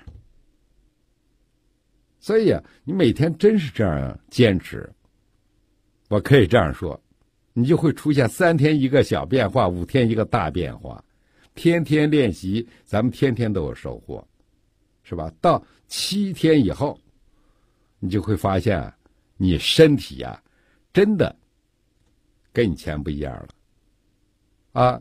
[SPEAKER 2] 所以啊，你每天真是这样坚持，我可以这样说， 你就会出现3天一个小变化，5天一个大变化。天天练习，咱们天天都有收获，是吧？到7天以后，你就会发现你身体啊，真的跟以前不一样了啊。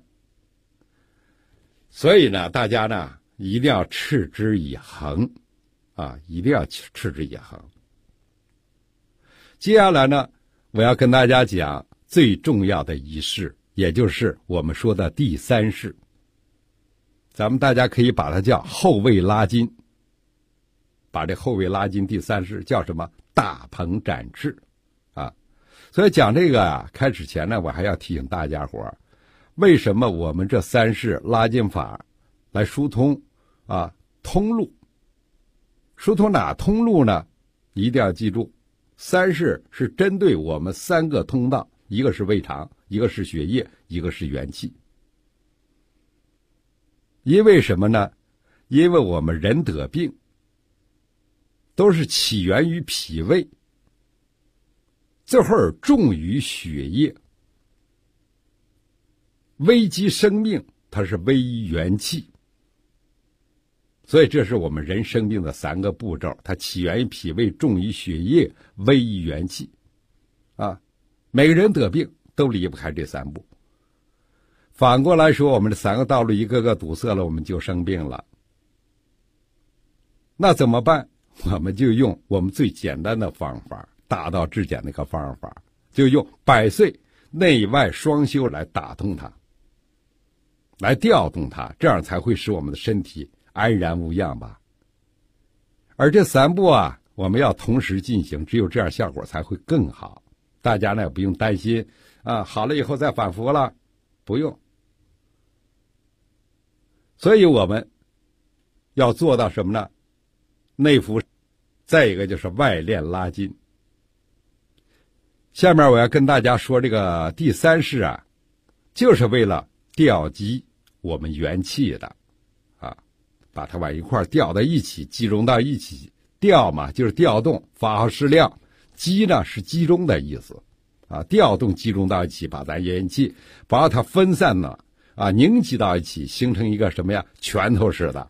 [SPEAKER 2] 所以呢，大家呢一定要持之以恒啊，一定要持之以恒。接下来呢，我要跟大家讲最重要的仪式，也就是我们说的第3式。咱们大家可以把它叫后位拉筋，把这后位拉筋第3式叫什么？大鹏展翅啊。所以讲这个啊，开始前呢，我还要提醒大家伙，为什么我们这3式拉筋法来疏通啊通路？疏通哪通路呢？一定要记住，3式是针对我们3个通道，一个是胃肠，一个是血液，一个是元气。因为什么呢？因为我们人得病都是起源于脾胃，这会儿重于血液，危及生命，它是危于元气。所以这是我们人生病的3个步骤，它起源于脾胃，重于血液，危于元气啊。每个人得病都离不开这3步。反过来说，我们这3个道路一个个堵塞了，我们就生病了。那怎么办？我们就用我们最简单的方法，大道至简那个方法，就用百岁内外双修来打通它，来调动它，这样才会使我们的身体安然无恙吧。而这3步啊，我们要同时进行，只有这样效果才会更好。大家呢也不用担心啊，好了以后再反复了，不用。所以我们要做到什么呢？内服，再一个就是外练拉筋。下面我要跟大家说这个第3式啊，就是为了调集我们元气的啊，把它往一块调到一起，集中到一起。调嘛就是调动，发号施令；集呢是集中的意思啊，调动集中到一起，把咱元气把它分散了啊，凝集到一起，形成一个什么呀？拳头似的。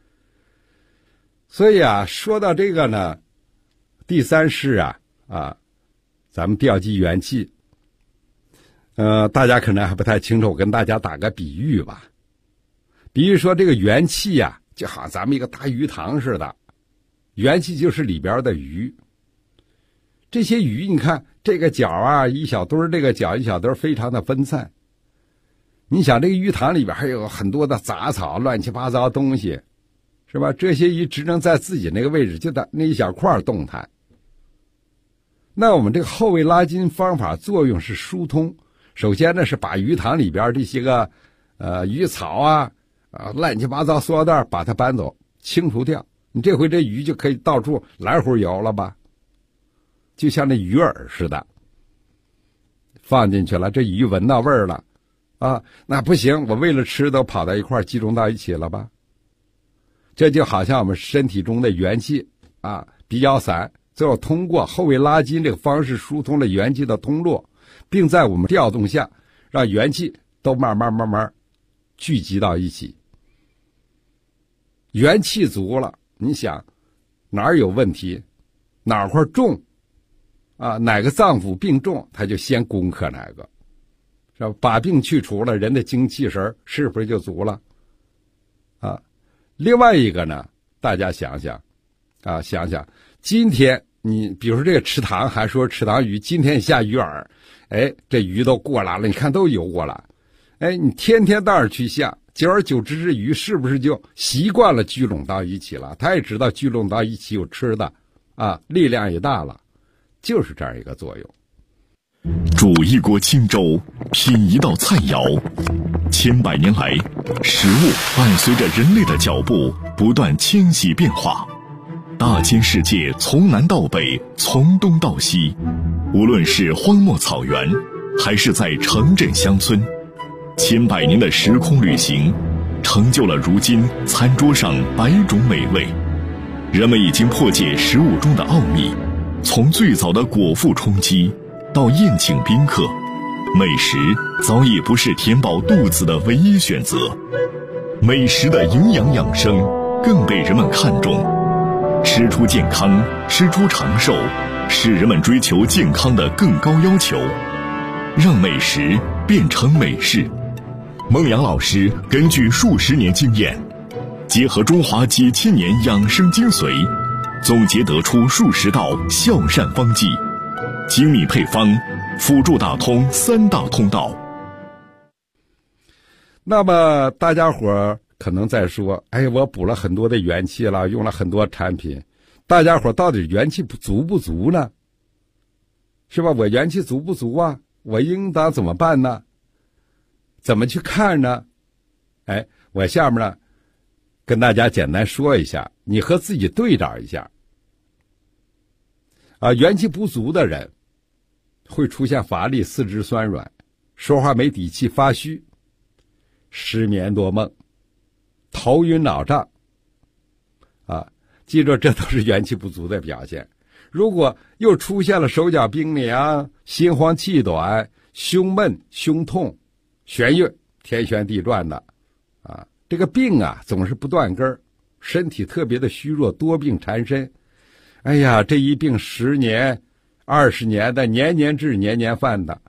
[SPEAKER 2] 所以啊，说到这个呢，第3式啊，咱们调集元气，大家可能还不太清楚，我跟大家打个比喻吧。比如说这个元气呀，就好像咱们一个大鱼塘似的，元气就是里边的鱼。这些鱼，你看这个角啊一小堆，这个角一小堆，非常的分散。你想这个鱼塘里边还有很多的杂草，乱七八糟东西，是吧？这些鱼只能在自己那个位置，就在那一小块动弹。那我们这个后位拉筋方法作用是疏通。首先呢是把鱼塘里边这些个鱼草啊乱七八糟塑料袋把它搬走，清除掉。你这回这鱼就可以到处来回游了吧？就像那鱼饵似的，放进去了，这鱼闻到味儿了啊，那不行，我为了吃都跑到一块集中到一起了吧？这就好像我们身体中的元气啊比较散，最后通过后位拉筋这个方式疏通了元气的通路，并在我们调动下让元气都慢慢聚集到一起。元气足了，你想哪儿有问题，哪块重啊，哪个脏腑病重，他就先攻克哪个，是吧？把病去除了，人的精气神是不是就足了啊？另外一个呢，大家想想啊，今天你比如说这个池塘，还说池塘鱼，今天下鱼饵，哎，这鱼都过来了，你看都游过来，哎，你天天到那儿去下，久而久之，这鱼是不是就习惯了聚拢到一起了？他也知道聚拢到一起有吃的啊，力量也大了，就是这样一个作用。
[SPEAKER 1] 煮一锅清粥，品一道菜肴，千百年来，食物伴随着人类的脚步不断迁徙变化。大千世界从南到北，从东到西，无论是荒漠草原，还是在城镇乡村，千百年的时空旅行，成就了如今餐桌上100种美味。人们已经破解食物中的奥秘，从最早的果腹充饥到宴请宾客， 美食早已不是填饱肚子的唯一选择，美食的营养养生更被人们看重。吃出健康，吃出长寿，是人们追求健康的更高要求。让美食变成美事。孟阳老师根据数十年经验，结合中华几千年养生精髓，总结得出数十道孝善方剂，精密配方，辅助打通3大通道。
[SPEAKER 2] 那么大家伙可能在说，哎，我补了很多的元气了，用了很多产品，大家伙到底元气足不足呢？是吧？我元气足不足啊？我应当怎么办呢？怎么去看呢？哎，我下面呢跟大家简单说一下，你和自己对照一下。元气不足的人会出现乏力、四肢酸软、说话没底气、发虚、失眠多梦、头晕脑胀。记住，这都是元气不足的表现。如果又出现了手脚冰凉、心慌气短、胸闷、胸痛、眩晕、天旋地转的，这个病总是不断根儿，身体特别的虚弱，多病缠身。哎呀，这一病10年、20年的，年年治、年年犯的，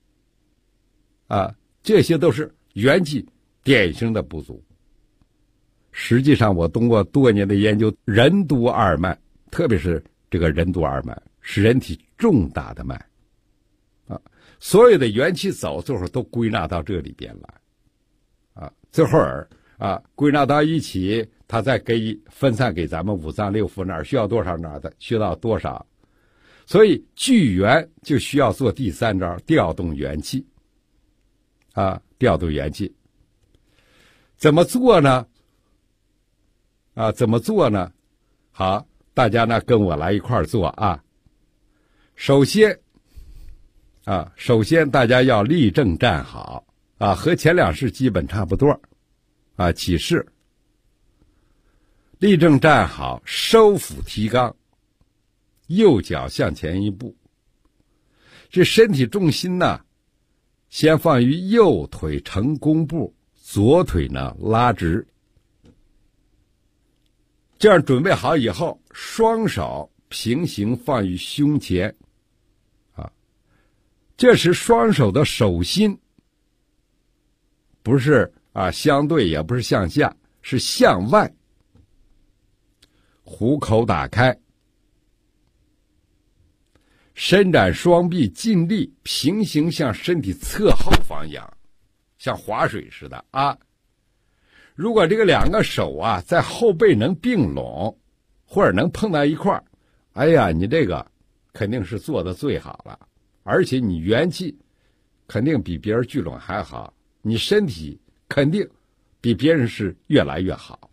[SPEAKER 2] 这些都是元气典型的不足。实际上，我通过多年的研究，任督二脉，特别是这个任督二脉，是人体重大的脉，所有的元气走，最后都归纳到这里边来，最后归纳到一起，它再分散给咱们五脏六腑，哪儿需要多少哪儿的需要多少。所以聚元就需要做第3招，调动元气，调动元气。怎么做呢？好，大家呢跟我来一块儿做啊。首先大家要立正站好和前2式基本差不多起势，立正站好，收腹提肛，右脚向前一步，这身体重心呢先放于右腿呈弓步，左腿呢拉直。这样准备好以后，双手平行放于胸前，这时双手的手心不是相对，也不是向下，是向外，虎口打开，伸展双臂，尽力平行向身体侧后方仰，像划水似的如果这个2个手在后背能并拢，或者能碰到一块儿，哎呀，你这个肯定是做的最好了，而且你元气肯定比别人聚拢还好，你身体肯定比别人是越来越好。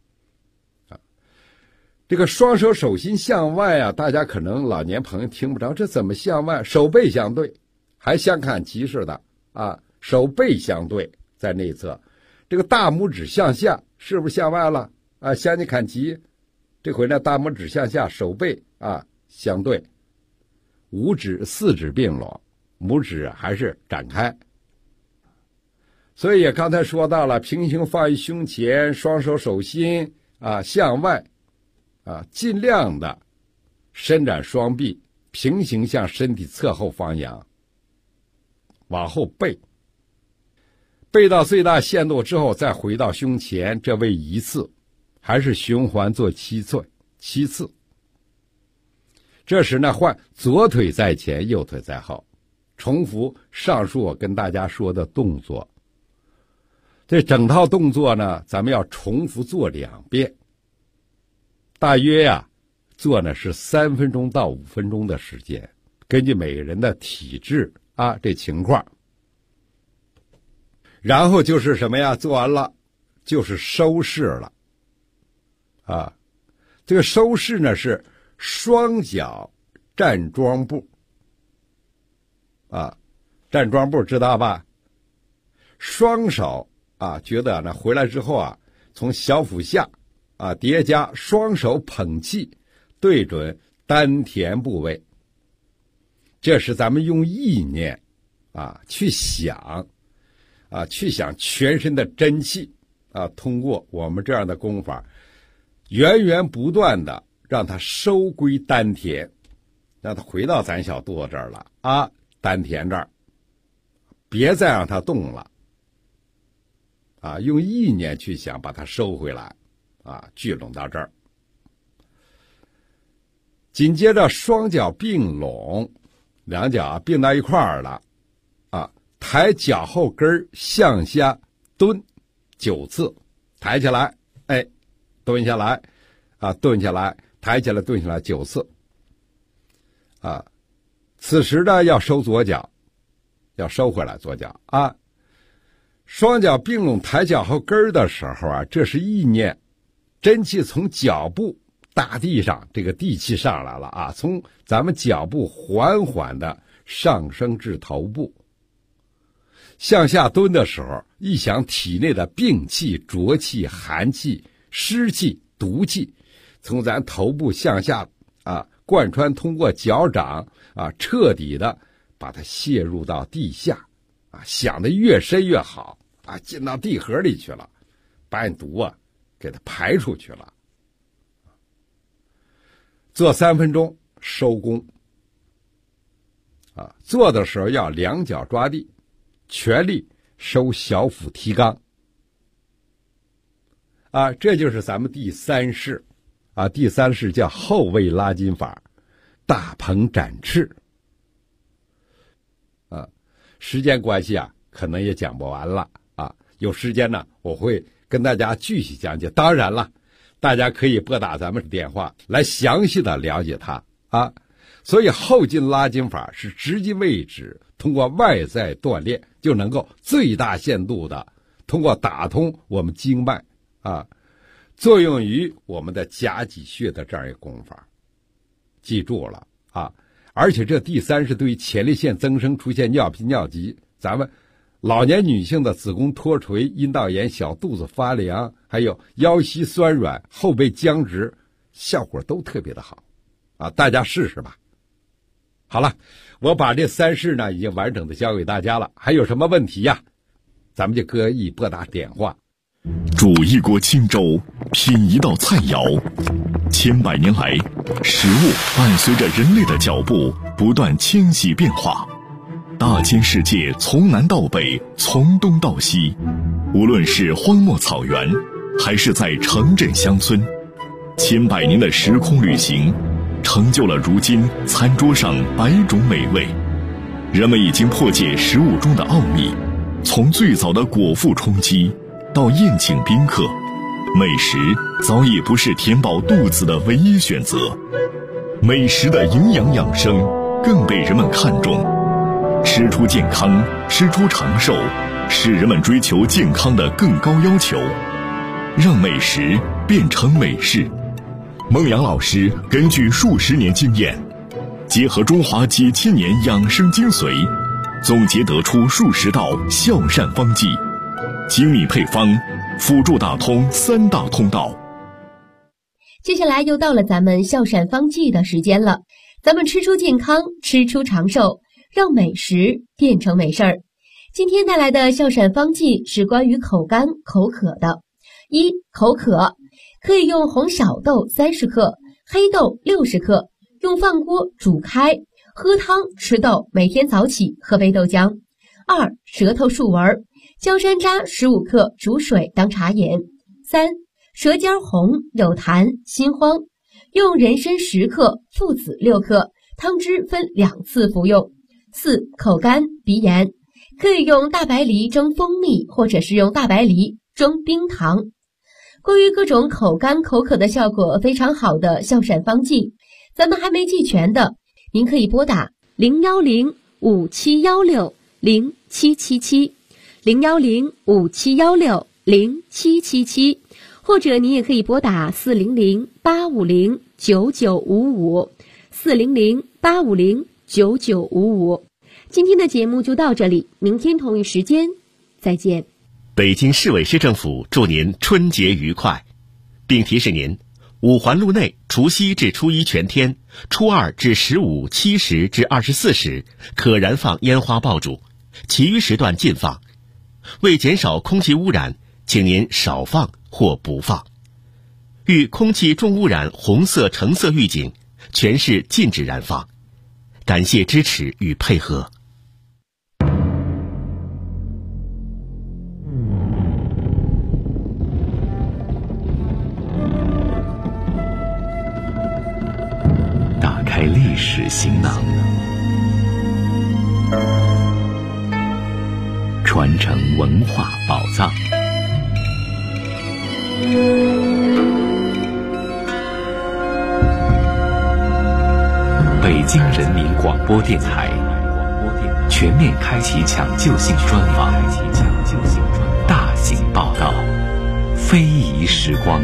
[SPEAKER 2] 这个双手手心向外大家可能老年朋友听不着，这怎么向外？手背相对，还像看齐似的手背相对在内侧。这个大拇指向下，是不是向外了向你看齐。这回呢，大拇指向下，手背相对，5指4指并拢，拇指还是展开。所以刚才说到了，平行放于胸前，双手手心向外尽量的伸展双臂，平行向身体侧后方仰，往后背。背到最大限度之后，再回到胸前，这为1次，还是循环做7次。这时呢，换左腿在前，右腿在后，重复上述我跟大家说的动作。这整套动作呢，咱们要重复做2遍，大约做呢是3分钟到5分钟的时间，根据每个人的体质这情况。然后就是什么呀？做完了就是收势了这个收势呢是双脚站桩步站桩步知道吧？双手觉得呢回来之后从小腹下叠加，双手捧气对准丹田部位，这是咱们用意念去想全身的真气通过我们这样的功法，源源不断的让它收归丹田，让它回到咱小肚子这儿了丹田这儿，别再让它动了用意念去想把它收回来聚拢到这儿。紧接着双脚并拢，两脚并到一块儿了抬脚后跟向下蹲9次，抬起来蹲下来蹲下来，抬起来蹲下来9次此时呢要收左脚，要收回来左脚双脚并拢抬脚后跟的时候这是意念真气从脚部大地上，这个地气上来了从咱们脚部缓缓的上升至头部。向下蹲的时候，一想体内的病气、浊气、寒气、湿气、毒气从咱头部向下贯穿，通过脚掌彻底的把它泄入到地下想得越深越好进到地核里去了，把你毒给它排出去了。做3分钟收工做的时候要两脚抓地，全力收小腹提肛这就是咱们第3式第3式叫后位拉筋法，大鹏展翅时间关系可能也讲不完了有时间呢我会跟大家继续讲解。当然了，大家可以拨打咱们电话来详细的了解它所以后筋拉筋法是直击位置，通过外在锻炼就能够最大限度的通过打通我们经脉作用于我们的夹脊穴的这样一个功法。记住了而且这第3是对于前列腺增生出现尿频尿急，咱们老年女性的子宫脱垂、阴道炎、小肚子发凉，还有腰膝酸软、后背僵直，效果都特别的好大家试试吧。好了，我把这3式呢已经完整的教给大家了，还有什么问题咱们就可以拨打电话。
[SPEAKER 1] 煮一锅清粥，品一道菜肴，千百年来，食物伴随着人类的脚步不断迁徙变化，大千世界从南到北，从东到西，无论是荒漠草原，还是在城镇乡村，千百年的时空旅行成就了如今餐桌上100种美味。人们已经破解食物中的奥秘，从最早的果腹充饥到宴请宾客，美食早已不是填饱肚子的唯一选择，美食的营养养生更被人们看重。吃出健康，吃出长寿，是人们追求健康的更高要求。让美食变成美事。孟阳老师根据数十年经验，结合中华几千年养生精髓，总结得出数十道孝善方剂，精密配方，辅助打通3大通道。
[SPEAKER 4] 接下来又到了咱们孝善方剂的时间了，咱们吃出健康，吃出长寿，让美食变成美事儿。今天带来的孝善方剂是关于口干口渴的。口渴可以用红小豆30克，黑豆60克，用饭锅煮开，喝汤吃豆，每天早起喝杯豆浆。2. 舌头竖纹，焦山楂15克，煮水当茶饮。3. 舌尖红有痰心慌，用人参10克，附子6克，汤汁分2次服用。4. 口干鼻炎，可以用大白梨蒸蜂蜜，或者是用大白梨蒸冰糖。关于各种口干口渴的效果非常好的孝善方剂，咱们还没记全的，您可以拨打01057160777 01057160777，或者您也可以拨打400-850-9955 400-850-9955。今天的节目就到这里，明天同一时间再见。
[SPEAKER 5] 北京市委市政府祝您春节愉快，并提示您五环路内除夕至初一全天，初二至15、7时至24时可燃放烟花爆竹， 其余时段禁放。为减少空气污染，请您少放或不放。遇空气重污染红色、橙色预警，全市禁止燃放。感谢支持与配合。
[SPEAKER 13] 打开历史行囊，传承文化宝藏。北京人民广播电台全面开启抢救性专访，大型报道，非遗时光。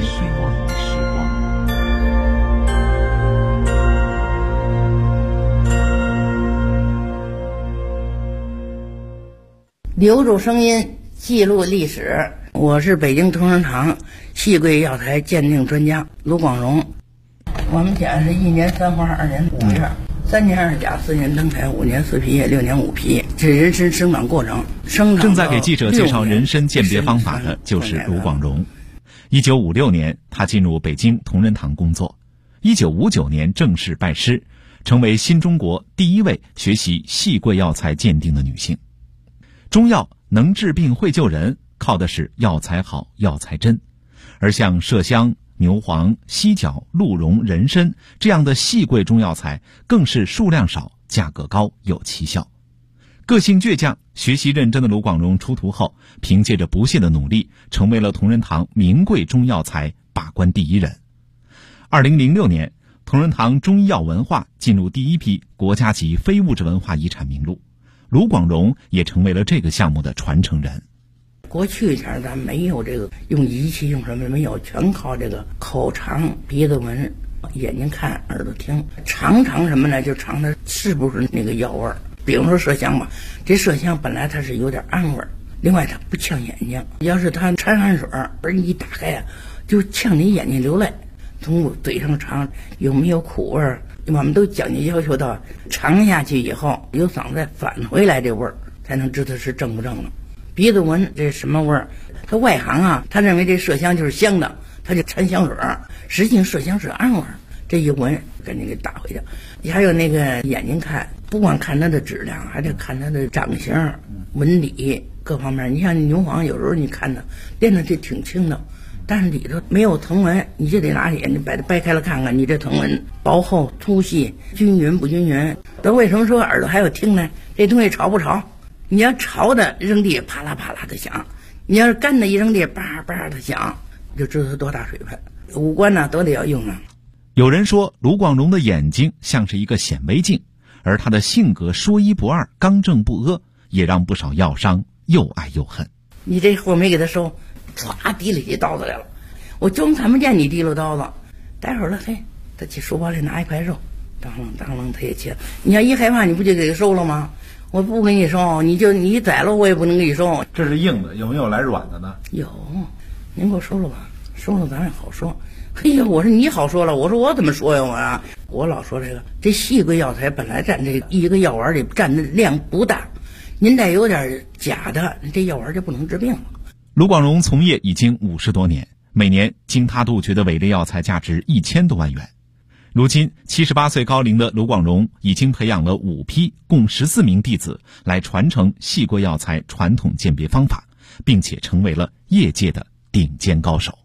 [SPEAKER 14] 留住声音，记录历史。我是北京同仁堂细桂药材鉴定专家卢广荣。我们家是1年3花2年5月，3年2甲4年登台5年4皮叶6年5皮，这人参生长过程。
[SPEAKER 15] 正在给记者介绍人参鉴别方法的就是卢广荣。1956年，他进入北京同仁堂工作。1959年正式拜师，成为新中国第一位学习细桂药材鉴定的女性。中药能治病会救人，靠的是药材好、药材真。而像麝香、牛黄、犀角、鹿茸、人参这样的细桂中药材，更是数量少、价格高、有奇效。个性倔强、学习认真的卢广荣出徒后，凭借着不懈的努力，成为了同仁堂名贵中药材把关第一人。2006年，同仁堂中医药文化进入第一批国家级非物质文化遗产名录。卢广荣也成为了这个项目的传承人。
[SPEAKER 14] 过去前咱没有这个用仪器用什么没有，全靠这个口尝、鼻子闻、眼睛看、耳朵听，尝什么呢？就尝它是不是那个药味儿。比如说麝香吧，这麝香本来它是有点暗味儿，另外它不呛眼睛。要是它掺汗水，而你一打开啊，就呛你眼睛流泪。从嘴上尝有没有苦味儿？我们都讲究要求到尝下去以后，由嗓子返回来这味儿，才能知道是正不正了。鼻子闻这什么味儿？他外行啊，他认为这麝香就是香的，他就掺香水儿，实际麝香是暗味儿。这一闻，赶紧给打回去。还有那个眼睛看，不光看它的质量，还得看它的长相、纹理各方面。你像牛黄，有时候你看它练的这挺轻的。但是里头没有藤纹，你就得拿眼睛把它掰开了看看，你这藤纹薄厚、粗细、均匀不均匀。那为什么说耳朵还有听呢？这东西潮不潮？你要潮的扔地啪啦啪啦的响，你要是干的一扔地叭叭的响，就知道它多大水分。五官呢都得要用啊。
[SPEAKER 15] 有人说卢广荣的眼睛像是一个显微镜，而他的性格说一不二、刚正不阿，也让不少药商又爱又恨。
[SPEAKER 14] 你这货没给他收，唰提了起刀子来了，我就看不见你提溜刀子。待会儿了，嘿，他去书包里拿一块肉，当啷他也切。你要一害怕，你不就给他收了吗？我不给你收，你宰了我也不能给你收。
[SPEAKER 6] 这是硬的，有没有来软的呢？
[SPEAKER 14] 有，您给我收了吧，收了咱也好说。嘿呀，我说你好说了，我说我怎么说呀我老说这细桂药材本来占这一个药丸里占的量不大，您再有点假的，这药丸就不能治病了。
[SPEAKER 15] 卢广荣从业已经50多年，每年经他杜绝的伪劣药材价值1000多万元。如今78岁高龄的卢广荣已经培养了5批共14名弟子来传承细桂药材传统鉴别方法，并且成为了业界的顶尖高手。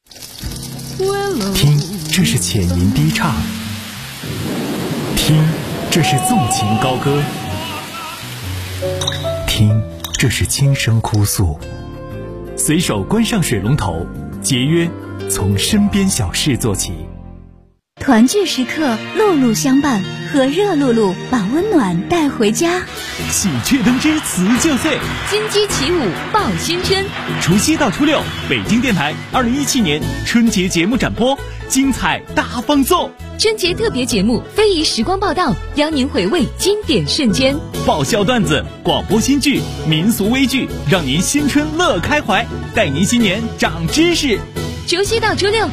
[SPEAKER 16] 听，这是浅吟低唱；听，这是纵情高歌；听，这是轻声哭诉。随手关上水龙头，节约从身边小事做起。
[SPEAKER 11] 团聚时刻，露露相伴，和热露露把温暖带回家。
[SPEAKER 16] 喜鹊登枝辞旧岁，
[SPEAKER 10] 金鸡起舞报新春。
[SPEAKER 16] 除夕到初六，北京电台2017年春节节目展播，精彩大放送。
[SPEAKER 10] 春节特别节目《非遗时光报道》，邀您回味经典瞬间。
[SPEAKER 16] 爆笑段子、广播新剧、民俗微剧，让您新春乐开怀，带您新年长知识。
[SPEAKER 10] 除夕到初六。